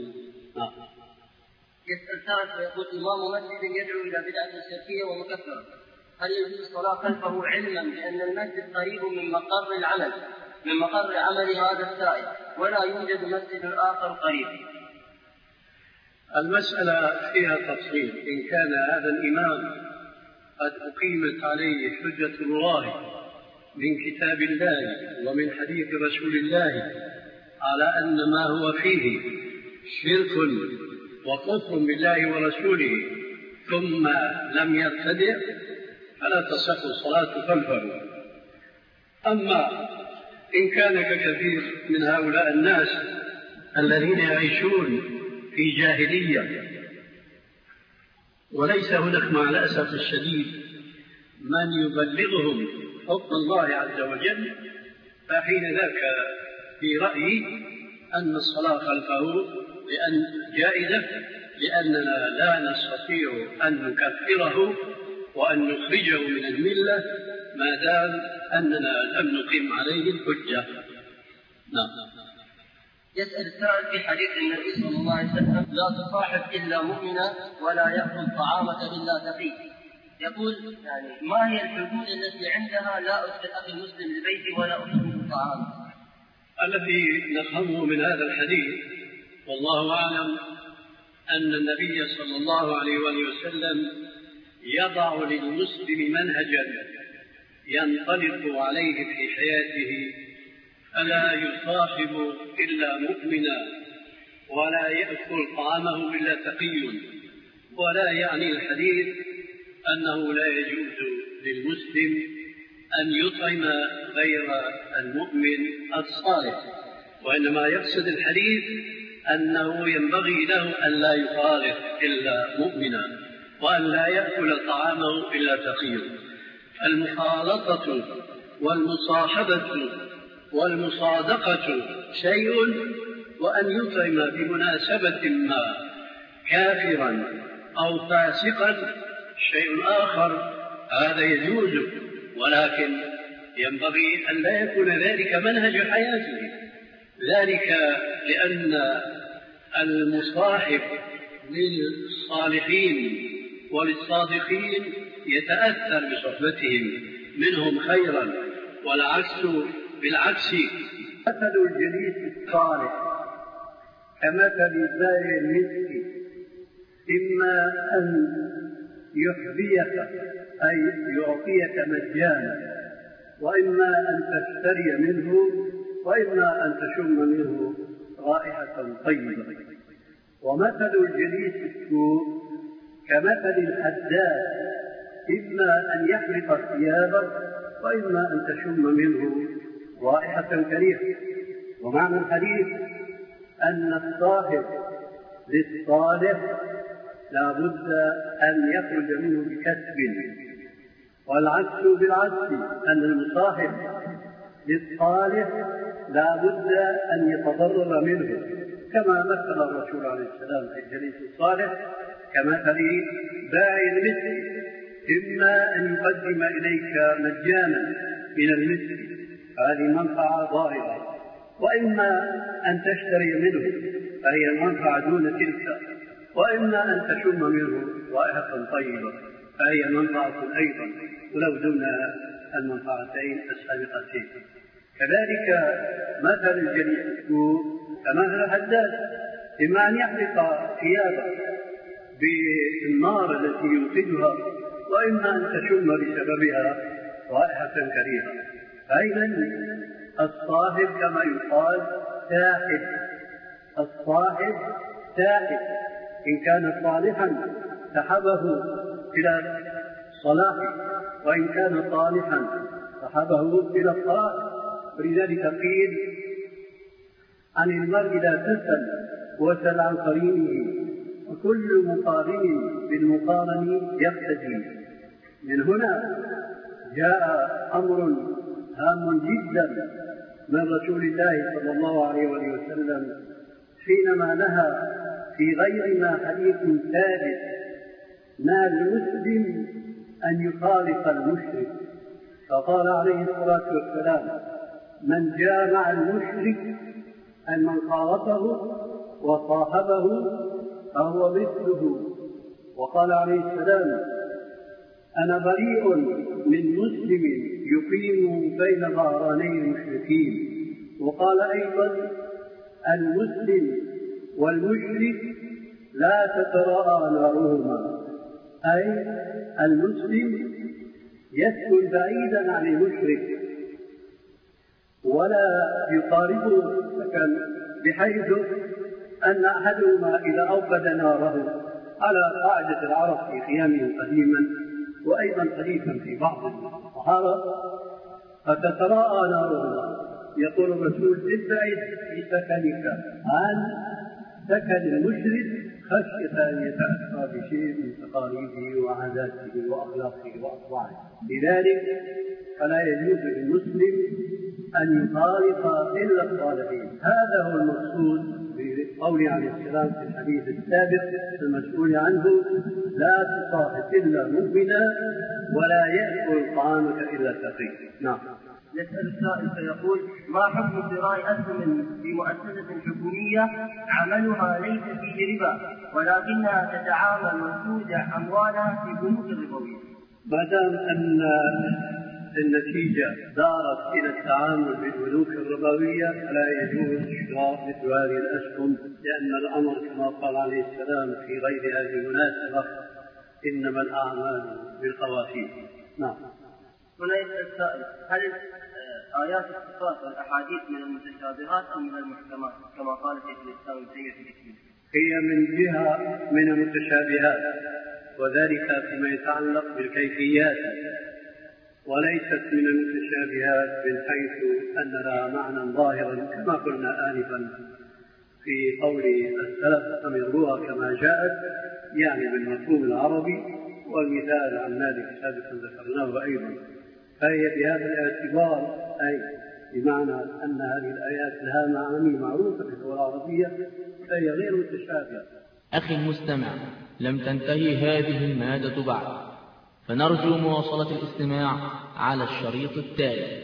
يسأل سائل ويقول: إمام مسجد يدعو إلى بدعة شركية ومكفرة، هل يجوز الصلاة خلفه علما بأن المسجد قريب من مقر العمل من مقر عمل هذا السائل ولا يوجد مسجد آخر قريب؟ المسألة فيها تفصيل. إن كان هذا الإمام قد أقيمت عليه حجة الله من كتاب الله ومن حديث رسول الله على أن ما هو فيه شرك وكفر بالله ورسوله ثم لم يرتدع فلا تصح الصلاة خلفه. أما إن كان ككثير من هؤلاء الناس الذين يعيشون في جاهلية وليس هناك مع الأسف الشديد من يبلغهم حكم الله عز وجل، فحين ذاك في رأيي أن الصلاة خلفه لأن جائزة، لأننا لا نستطيع أن نكفره وأن نخرجه من الملة ما دام أننا لم نقيم عليه الحجة. نعم. يسأل السائل: في حديث النبي صلى الله عليه وسلم: لا تصاحب إلا مؤمنا ولا يأكل طعامك إلا تقي. يقول يعني ما هي الحدود التي عندها لا أدخل أخي المسلم البيت ولا أدخل طعامه؟ الذي نفهمه من هذا الحديث والله أعلم أن النبي صلى الله عليه وسلم يضع للمسلم منهجا ينطلق عليه في حياته، فلا يصاحب إلا مؤمنا ولا يأكل طعامه إلا تقي. ولا يعني الحديث أنه لا يجوز للمسلم أن يطعم غير المؤمن الصالح، وإنما يقصد الحديث أنه ينبغي له أن لا يخالف إلا مؤمنا وأن لا يأكل طعامه إلا تقي. المخالطة والمصاحبة والمصادقة شيء، وأن يطعم بمناسبة ما كافرا أو فاسقا شيء آخر، هذا يجوز، ولكن ينبغي أن لا يكون ذلك منهج حياته. ذلك لأن المصاحب للصالحين وللصادقين يتأثر بصحبتهم منهم خيرا، والعكس بالعكس. مثل الجليس الصالح كمثل زارع المسك، إما أن يحذيك أي يعطيك مجانا، وإما أن تشتري منه، وإما أن تشم منه رائحة طيبة. ومثل الجليس السوء كمثل الحداد، إما أن يحرق ثيابك وإما أن تشم منه رائحة كريهة. ومعنى الحديث أن الصاحب للصالح لا بد أن يخرج منه بكسب، والعكس بالعكس، أن المصاحب للصالح لا بد أن يتضرر منه، كما مثل الرسول عليه السلام في الجليس الصالح كمثل باعي المثل، إما أن يقدم إليك مجانا من المثل هذه منفعة ظاهرة، وإما أن تشتري منه فهي المنفعة دون تلك، وإما أن تشم منه رائحة طيبة فهي منفعة أيضا ولو دون المنفعتين السابقتين. كذلك مثل الجليس السوء كمثل الحداد، إما أن يحرق ثيابه بالنار التي يوقدها، وإما أن تشم بسببها رائحة كريهة. فإذا الصاحب كما يقال ساحب، الصاحب ساحب، إن كان صالحا سحبه إلى الصلاح، وإن كان صالحا سحبه إلى الصلاح. ولذلك قيل عن المرء لا تسل وسل عن قرينه، وكل مقارن بالمقارن يقتدي. من هنا جاء أمر هام جدا من رسول الله صلى الله عليه وسلم حينما نهى في غير ما حديث ثابت ما المسلم أن يخالف المشرك، فقال عليه الصلاة والسلام: من جامع المشرك أن من خالطه وصاحبه فهو مثله. وقال عليه السلام: أنا بريء من مسلم يقيم بين ظهراني المشركين. وقال أيضا: المسلم والمشرك لا تتراءى نارهما، أي المسلم يسكن بعيدا عن المشرك ولا يقاربه سكن، بحيث أن أحدهما إذا أوقد ناره على قاعدة العرب في خيامهم قديما وأيضا حديثا في بعض الصحابة فتتراءى نارهما، يقول الرسول: ابتعد في سكنك عن سكن المشرك خشية أن يتأثر بشيء من تقاليده وعاداته وأخلاقه وأطباعه. لذلك فلا يجوز للمسلم أن يخالط إلا الصالحين. هذا هو المقصود بقوله عليه السلام في الحديث السابق المسؤول عنه: لا تصاحب إلا مؤمنا ولا يأكل طعامك إلا تقي. نعم. يسأل السائل فيقول: ما حكم شراء أسهم في مؤسسة حكومية عملها ليس فيه ربا ولكنها تتعامل وتودع أموالها في بنوك ربوية؟ ما دام أن النتيجة دارت إلى التعامل بالبنوك الربوية فلا يجوز شراء مثل هذه الأسهم، لأن الأمر كما قال عليه السلام في غير هذه المناسبة: إنما الأعمال بالخواتيم. نعم. هنا يسأل السائل: هل آيات الصفات والأحاديث من المتشابهات أم من المحكمات كما قال شيخ الإسلام ابن تيمية في كتابه؟ هي من جهة من المتشابهات، وذلك فيما يتعلق بالكيفيات، وليست من المتشابهات من حيث أن لها معنى ظاهرا كما قلنا آنفا في قول السلف: أمروها كما جاءت، يعني بالمفهوم العربي، والمثال عن ذلك سابقا ذكرناه أيضا. فهي بهذا الاعتبار أي بمعنى أن هذه الآيات لها معاني معروفة في اللغة العربية فهي غير متشابهة. أخي المستمع، لم تنتهي هذه المادة بعد، فنرجو مواصلة الاستماع على الشريط التالي.